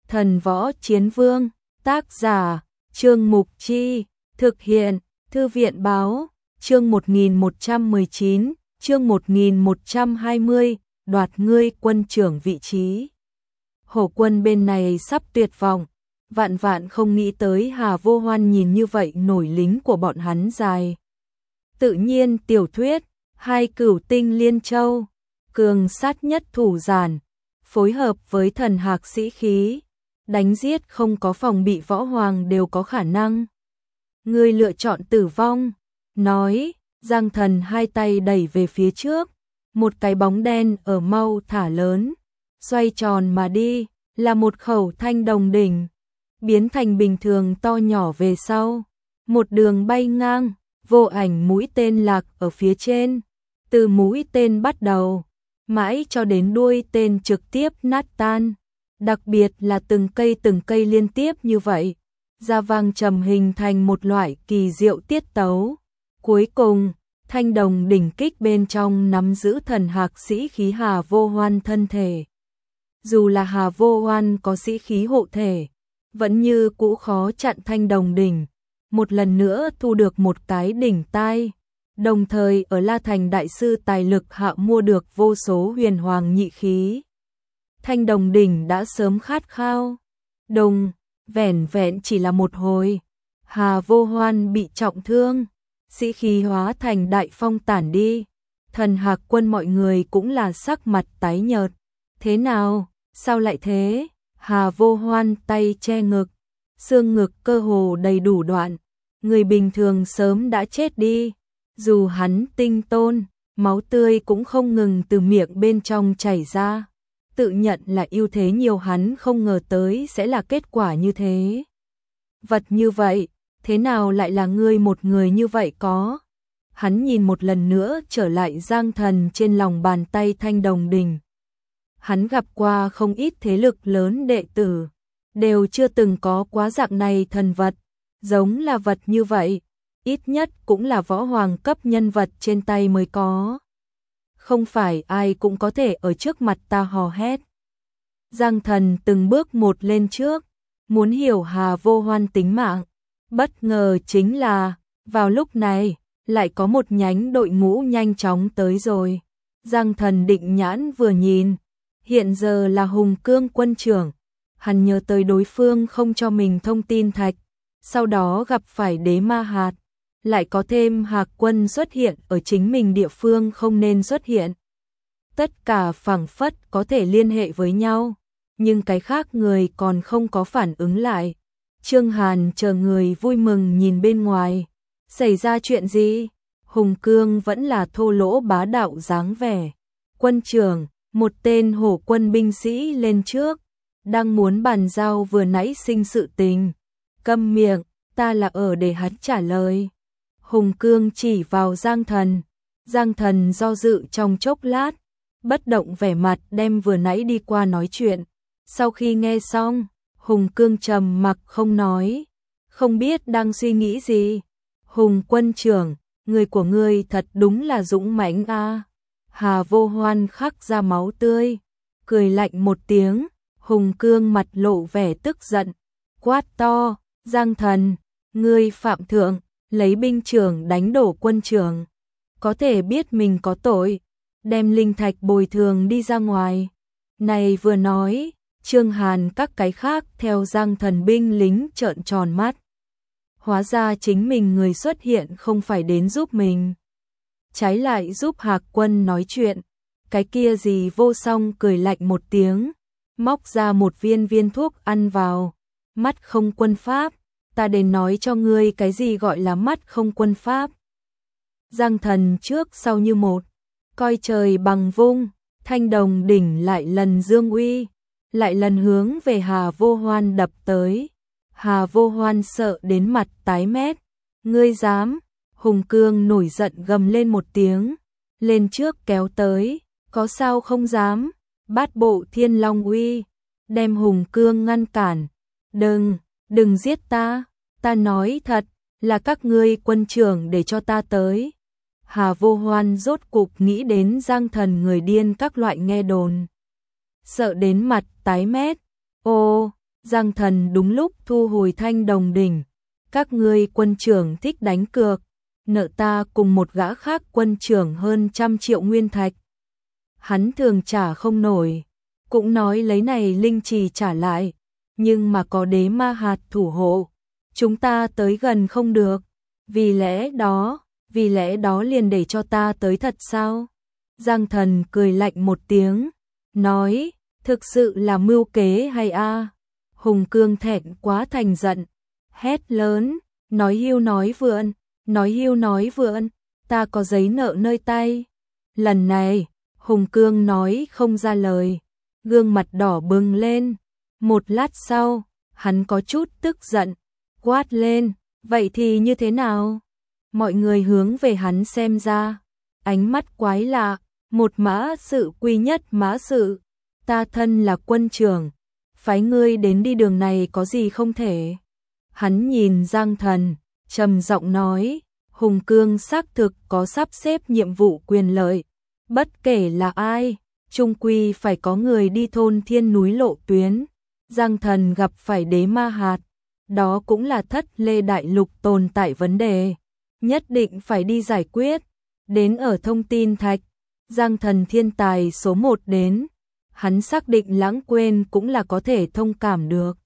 Thần Võ Chiến Vương, tác giả, Trương Mục Chi, thực hiện, Thư viện báo, chương 1119, chương 1120, đoạt ngươi quân trưởng vị trí. Hổ quân bên này sắp tuyệt vọng, vạn vạn không nghĩ tới Hà Vô Hoan nhìn như vậy nổi lính của bọn hắn dài. Tự nhiên tiểu thuyết, hai cửu tinh liên châu, cường sát nhất thủ giản, phối hợp với thần hạc sĩ khí, đánh giết không có phòng bị võ hoàng đều có khả năng. Ngươi lựa chọn tử vong, nói, Giang Thần hai tay đẩy về phía trước, một cái bóng đen ở mau thả lớn, xoay tròn mà đi, là một khẩu thanh đồng đỉnh, biến thành bình thường to nhỏ về sau, một đường bay ngang, vô ảnh mũi tên lạc ở phía trên, từ mũi tên bắt đầu, mãi cho đến đuôi tên trực tiếp nát tan, đặc biệt là từng cây liên tiếp như vậy, ra vang trầm hình thành một loại kỳ diệu tiết tấu. Cuối cùng, thanh đồng đỉnh kích bên trong nắm giữ thần hạc sĩ khí Hà Vô Hoan thân thể. Dù là Hà Vô Hoan có sĩ khí hộ thể, vẫn như cũ khó chặn thanh đồng đỉnh, một lần nữa thu được một cái đỉnh tai, đồng thời ở La Thành đại sư tài lực hạ mua được vô số huyền hoàng nhị khí. Thanh đồng đỉnh đã sớm khát khao, vẻn vẹn chỉ là một hồi, Hà Vô Hoan bị trọng thương, sĩ khí hóa thành đại phong tản đi, thần hạc quân mọi người cũng là sắc mặt tái nhợt. Thế nào, sao lại thế? Hà Vô Hoan tay che ngực, xương ngực cơ hồ đầy đủ đoạn, người bình thường sớm đã chết đi, dù hắn tinh tôn, máu tươi cũng không ngừng từ miệng bên trong chảy ra, tự nhận là ưu thế nhiều, hắn không ngờ tới sẽ là kết quả như thế. Vật như vậy, thế nào lại là ngươi một người như vậy có? Hắn nhìn một lần nữa trở lại Giang Thần trên lòng bàn tay thanh đồng đỉnh. Hắn gặp qua không ít thế lực lớn đệ tử, đều chưa từng có quá dạng này thần vật, giống là vật như vậy, ít nhất cũng là võ hoàng cấp nhân vật trên tay mới có. Không phải ai cũng có thể ở trước mặt ta hò hét. Giang Thần từng bước một lên trước, muốn hiểu Hà Vô Hoan tính mạng. Bất ngờ chính là, vào lúc này, lại có một nhánh đội ngũ nhanh chóng tới rồi. Giang Thần định nhãn vừa nhìn, hiện giờ là Hùng Cương quân trưởng. Hắn nhớ tới đối phương không cho mình thông tin thạch, sau đó gặp phải đế ma hạt, lại có thêm hạc quân xuất hiện ở chính mình địa phương không nên xuất hiện. Tất cả phảng phất có thể liên hệ với nhau, nhưng cái khác người còn không có phản ứng lại. Trương Hàn chờ người vui mừng nhìn bên ngoài, xảy ra chuyện gì? Hùng Cương vẫn là thô lỗ bá đạo dáng vẻ. Quân trưởng, một tên hổ quân binh sĩ lên trước, đang muốn bàn giao vừa nãy sinh sự tình. Câm miệng, ta là ở để hắn trả lời. Hùng Cương chỉ vào Giang Thần. Giang Thần do dự trong chốc lát, bất động vẻ mặt đem vừa nãy đi qua nói chuyện. Sau khi nghe xong, Hùng Cương trầm mặc không nói, không biết đang suy nghĩ gì. Hùng quân trưởng, người của ngươi thật đúng là dũng mãnh a. Hà Vô Hoan khắc ra máu tươi, cười lạnh một tiếng. Hùng Cương mặt lộ vẻ tức giận, quát to, Giang Thần, ngươi phạm thượng, lấy binh trưởng đánh đổ quân trưởng, có thể biết mình có tội, đem linh thạch bồi thường đi ra ngoài. Này vừa nói, Trương Hàn các cái khác theo Giang Thần binh lính trợn tròn mắt. Hóa ra chính mình người xuất hiện không phải đến giúp mình, trái lại giúp Hạc quân nói chuyện. Cái kia gì Vô Song cười lạnh một tiếng, móc ra một viên thuốc ăn vào. Mắt không quân pháp, ta đến nói cho ngươi cái gì gọi là mắt không quân pháp. Giang Thần trước sau như một, coi trời bằng vung, thanh đồng đỉnh lại lần dương uy, lại lần hướng về Hà Vô Hoan đập tới. Hà Vô Hoan sợ đến mặt tái mét, ngươi dám? Hùng Cương nổi giận gầm lên một tiếng, lên trước kéo tới, có sao không dám? Bát bộ Thiên Long uy, đem Hùng Cương ngăn cản. Đừng giết ta, ta nói thật, là các ngươi quân trưởng để cho ta tới. Hà Vô Hoan rốt cục nghĩ đến Giang Thần người điên các loại nghe đồn, sợ đến mặt tái mét. Ô, Giang Thần đúng lúc thu hồi Thanh Đồng đỉnh. Các ngươi quân trưởng thích đánh cược, nợ ta cùng một gã khác quân trưởng hơn 100 triệu nguyên thạch. Hắn thường trả không nổi, cũng nói lấy này linh trì trả lại, nhưng mà có đế ma hạt thủ hộ, chúng ta tới gần không được, vì lẽ đó liền để cho ta tới thật sao? Giang Thần cười lạnh một tiếng, nói, thực sự là mưu kế hay a? Hùng Cương thẹn quá thành giận, hét lớn, nói hưu nói vượn, ta có giấy nợ nơi tay. Lần này, Hùng Cương nói không ra lời, gương mặt đỏ bừng lên. Một lát sau, hắn có chút tức giận, quát lên, vậy thì như thế nào? Mọi người hướng về hắn xem ra, ánh mắt quái lạ, một mã sự quy nhất mã sự, ta thân là quân trưởng, phái ngươi đến đi đường này có gì không thể. Hắn nhìn Giang Thần, trầm giọng nói, Hùng Cương xác thực có sắp xếp nhiệm vụ quyền lợi, bất kể là ai, chung quy phải có người đi thôn thiên núi lộ tuyến. Giang Thần gặp phải đế ma hạt, đó cũng là thất lê đại lục tồn tại vấn đề, nhất định phải đi giải quyết. Đến ở thông tin thạch, Giang Thần thiên tài số 1 đến, hắn xác định lãng quên cũng là có thể thông cảm được.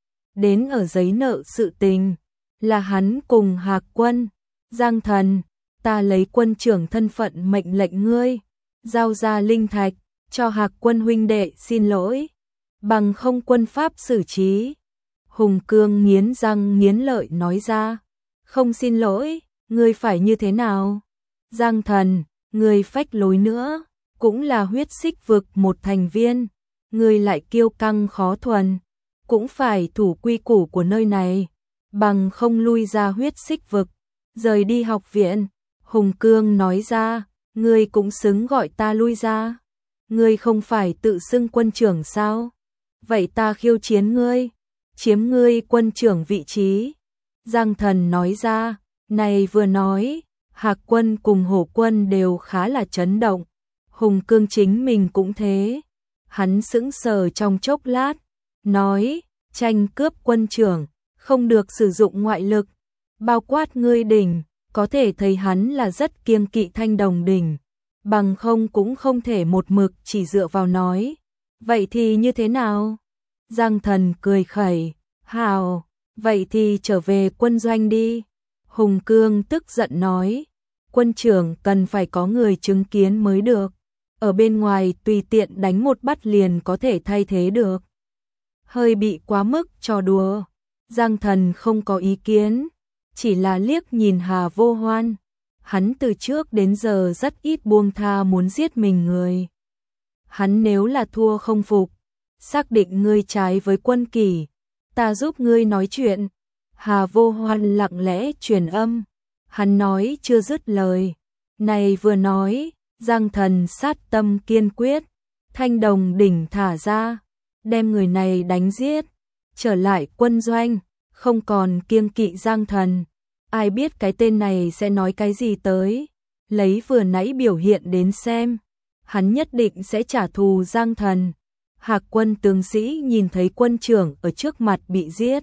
Đến ở giấy nợ sự tình, là hắn cùng Hạc Quân. Giang Thần, ta lấy quân trưởng thân phận mệnh lệnh ngươi, giao ra linh thạch, cho Hạc Quân huynh đệ xin lỗi, bằng không quân pháp xử trí. Hùng Cương nghiến răng nghiến lợi nói ra, không xin lỗi, ngươi phải như thế nào? Giang Thần, ngươi phách lối nữa, cũng là huyết xích vực một thành viên, ngươi lại kiêu căng khó thuần, cũng phải thủ quy củ của nơi này, bằng không lui ra huyết xích vực, rời đi học viện. Hùng Cương nói ra, ngươi cũng xứng gọi ta lui ra, ngươi không phải tự xưng quân trưởng sao? Vậy ta khiêu chiến ngươi, chiếm ngươi quân trưởng vị trí. Giang Thần nói ra, này vừa nói, Hạc Quân cùng Hổ Quân đều khá là chấn động, Hùng Cương chính mình cũng thế. Hắn sững sờ trong chốc lát, nói, tranh cướp quân trưởng, không được sử dụng ngoại lực, bao quát ngươi đỉnh, có thể thấy hắn là rất kiêng kỵ Thanh Đồng đỉnh, bằng không cũng không thể một mực chỉ dựa vào nói. Vậy thì như thế nào? Giang Thần cười khẩy, hào, vậy thì trở về quân doanh đi. Hùng Cương tức giận nói, quân trưởng cần phải có người chứng kiến mới được, ở bên ngoài tùy tiện đánh một bắt liền có thể thay thế được. Hơi bị quá mức trò đùa. Giang Thần không có ý kiến, chỉ là liếc nhìn Hà Vô Hoan. Hắn từ trước đến giờ rất ít buông tha muốn giết mình người. Hắn nếu là thua không phục, xác định ngươi trái với quân kỷ, ta giúp ngươi nói chuyện. Hà Vô Hoan lặng lẽ truyền âm, hắn nói chưa dứt lời. Này vừa nói, Giang Thần sát tâm kiên quyết, Thanh Đồng đỉnh thả ra, đem người này đánh giết, trở lại quân doanh, không còn kiêng kỵ Giang Thần. Ai biết cái tên này sẽ nói cái gì tới, lấy vừa nãy biểu hiện đến xem, hắn nhất định sẽ trả thù Giang Thần. Hạc Quân tướng sĩ nhìn thấy quân trưởng ở trước mặt bị giết,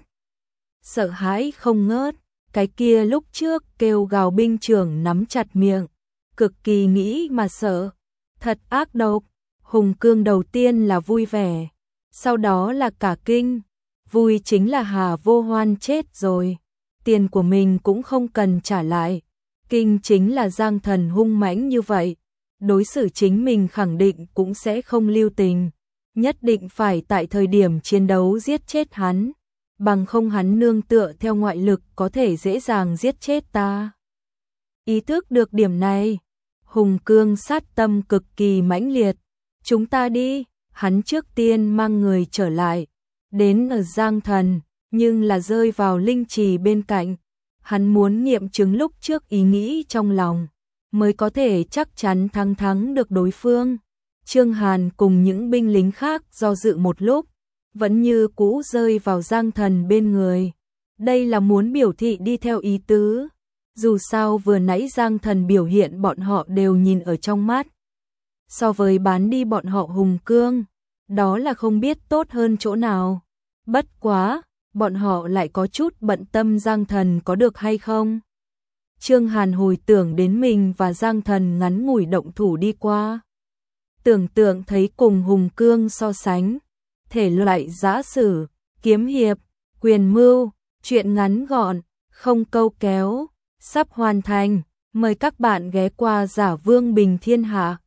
sợ hãi không ngớt, cái kia lúc trước kêu gào binh trưởng nắm chặt miệng, cực kỳ nghĩ mà sợ, thật ác độc. Hùng Cương đầu tiên là vui vẻ, sau đó là cả kinh. Vui chính là Hà Vô Hoan chết rồi, tiền của mình cũng không cần trả lại. Kinh chính là Giang Thần hung mãnh như vậy, đối xử chính mình khẳng định cũng sẽ không lưu tình, nhất định phải tại thời điểm chiến đấu giết chết hắn, bằng không hắn nương tựa theo ngoại lực có thể dễ dàng giết chết ta. Ý thức được điểm này, Hùng Cương sát tâm cực kỳ mãnh liệt. Chúng ta đi, hắn trước tiên mang người trở lại, đến ở Giang Thần, nhưng là rơi vào linh trì bên cạnh. Hắn muốn nghiệm chứng lúc trước ý nghĩ trong lòng, mới có thể chắc chắn thắng được đối phương. Trương Hàn cùng những binh lính khác do dự một lúc, vẫn như cũ rơi vào Giang Thần bên người. Đây là muốn biểu thị đi theo ý tứ. Dù sao vừa nãy Giang Thần biểu hiện bọn họ đều nhìn ở trong mắt. So với bán đi bọn họ Hùng Cương, đó là không biết tốt hơn chỗ nào. Bất quá, bọn họ lại có chút bận tâm Giang Thần có được hay không. Trương Hàn hồi tưởng đến mình và Giang Thần ngắn ngủi động thủ đi qua. Tưởng tượng thấy cùng Hùng Cương so sánh, thể loại giã sử, kiếm hiệp, quyền mưu, chuyện ngắn gọn, không câu kéo, sắp hoàn thành. Mời các bạn ghé qua Giả Vương Bình Thiên Hạ.